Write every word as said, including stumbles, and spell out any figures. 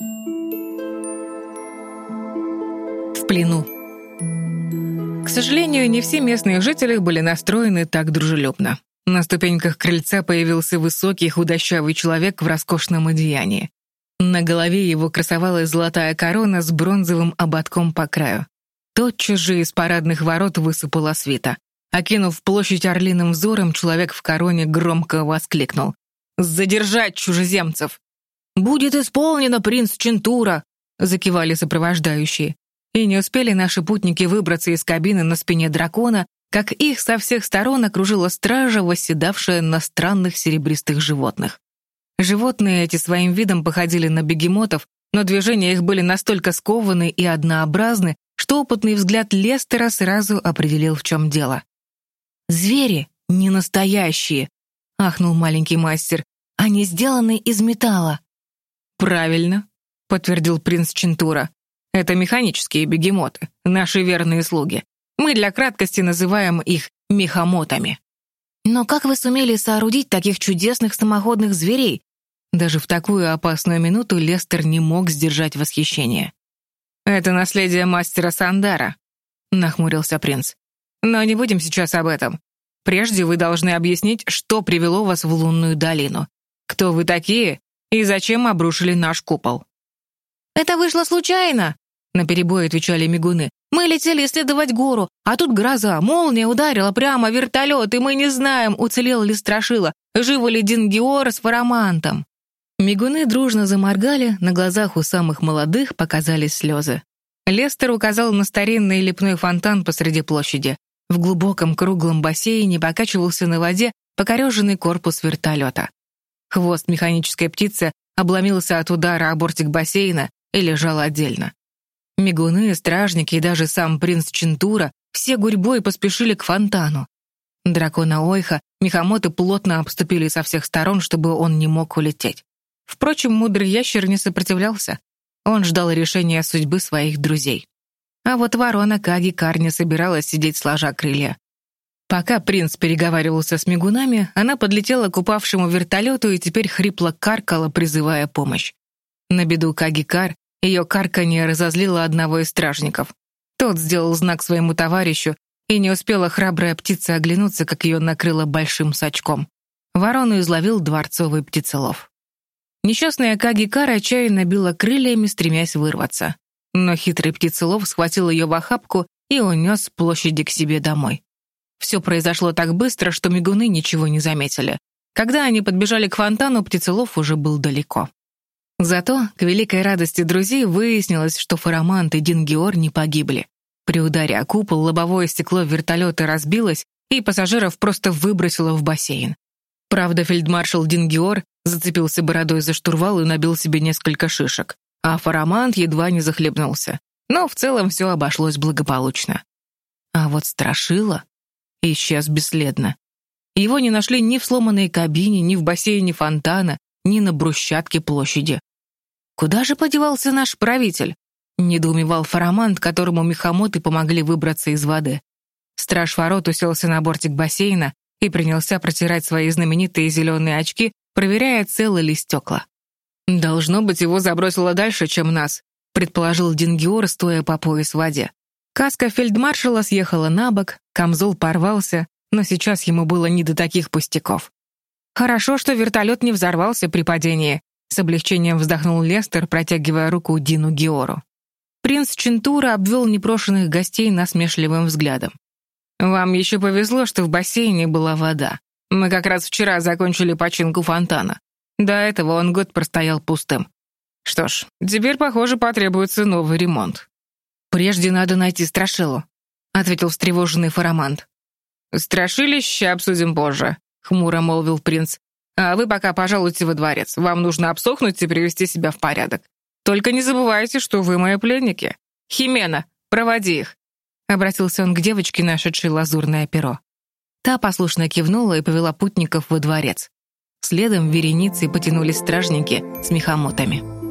В плену. К сожалению, не все местные жители были настроены так дружелюбно. На ступеньках крыльца появился высокий худощавый человек в роскошном одеянии. На голове его красовалась золотая корона с бронзовым ободком по краю. Тотчас же из парадных ворот высыпала свита. Окинув площадь орлиным взором, человек в короне громко воскликнул: «Задержать чужеземцев!» «Будет исполнено, принц Чентура!» — закивали сопровождающие. И не успели наши путники выбраться из кабины на спине дракона, как их со всех сторон окружила стража, восседавшая на странных серебристых животных. Животные эти своим видом походили на бегемотов, но движения их были настолько скованы и однообразны, что опытный взгляд Лестера сразу определил, в чем дело. «Звери не настоящие», — ахнул маленький мастер. «Они сделаны из металла». «Правильно», — подтвердил принц Чентура. «Это механические бегемоты, наши верные слуги. Мы для краткости называем их мехамотами». «Но как вы сумели соорудить таких чудесных самоходных зверей?» Даже в такую опасную минуту Лестер не мог сдержать восхищение. «Это наследие мастера Сандара», — нахмурился принц. «Но не будем сейчас об этом. Прежде вы должны объяснить, что привело вас в лунную долину. Кто вы такие и зачем обрушили наш купол?» «Это вышло случайно», — наперебой отвечали мигуны. «Мы летели исследовать гору, а тут гроза, молния ударила прямо в вертолет, и мы не знаем, уцелел ли Страшила, живы ли Дингиор с Фарамантом». Мигуны дружно заморгали, на глазах у самых молодых показались слезы. Лестер указал на старинный лепной фонтан посреди площади. В глубоком круглом бассейне покачивался на воде покореженный корпус вертолета. Хвост механической птицы обломился от удара о бортик бассейна и лежал отдельно. Мигуны, стражники и даже сам принц Чентура все гурьбой поспешили к фонтану. Дракона Ойха мехамоты плотно обступили со всех сторон, чтобы он не мог улететь. Впрочем, мудрый ящер не сопротивлялся. Он ждал решения судьбы своих друзей. А вот ворона Каги-Кар не собиралась сидеть сложа крылья. Пока принц переговаривался с мигунами, она подлетела к упавшему вертолету и теперь хрипло каркала, призывая помощь. На беду Каги-Кар ее карканье разозлило одного из стражников. Тот сделал знак своему товарищу, и не успела храбрая птица оглянуться, как ее накрыло большим сачком. Ворону изловил дворцовый птицелов. Несчастная Каги-Кар отчаянно била крыльями, стремясь вырваться. Но хитрый птицелов схватил ее в охапку и унес с площади к себе домой. Все произошло так быстро, что мигуны ничего не заметили. Когда они подбежали к фонтану, птицелов уже был далеко. Зато, к великой радости друзей, выяснилось, что Фарамант и Дингиор не погибли. При ударе о купол лобовое стекло вертолета разбилось, и пассажиров просто выбросило в бассейн. Правда, фельдмаршал Дингиор зацепился бородой за штурвал и набил себе несколько шишек, а Фарамант едва не захлебнулся. Но в целом все обошлось благополучно. А вот Страшила исчез бесследно. Его не нашли ни в сломанной кабине, ни в бассейне фонтана, ни на брусчатке площади. «Куда же подевался наш правитель?» — недоумевал Фарамант, которому мехамоты помогли выбраться из воды. Страж ворот уселся на бортик бассейна и принялся протирать свои знаменитые зеленые очки, проверяя, целы ли стекла. «Должно быть, его забросило дальше, чем нас», — предположил Дингиор, стоя по пояс в воде. Каска фельдмаршала съехала на бок, камзол порвался, но сейчас ему было не до таких пустяков. «Хорошо, что вертолет не взорвался при падении», — с облегчением вздохнул Лестер, протягивая руку Дину Гиору. Принц Чентура обвел непрошенных гостей насмешливым взглядом. «Вам еще повезло, что в бассейне была вода. Мы как раз вчера закончили починку фонтана. До этого он год простоял пустым. Что ж, теперь, похоже, потребуется новый ремонт». «Прежде надо найти Страшилу», — ответил встревоженный Фарамант. «Страшилище обсудим позже», — хмуро молвил принц. «А вы пока пожалуйте во дворец. Вам нужно обсохнуть и привести себя в порядок. Только не забывайте, что вы мои пленники. Химена, проводи их», — обратился он к девочке, нашедшей лазурное перо. Та послушно кивнула и повела путников во дворец. Следом вереницей потянулись стражники с мехамотами.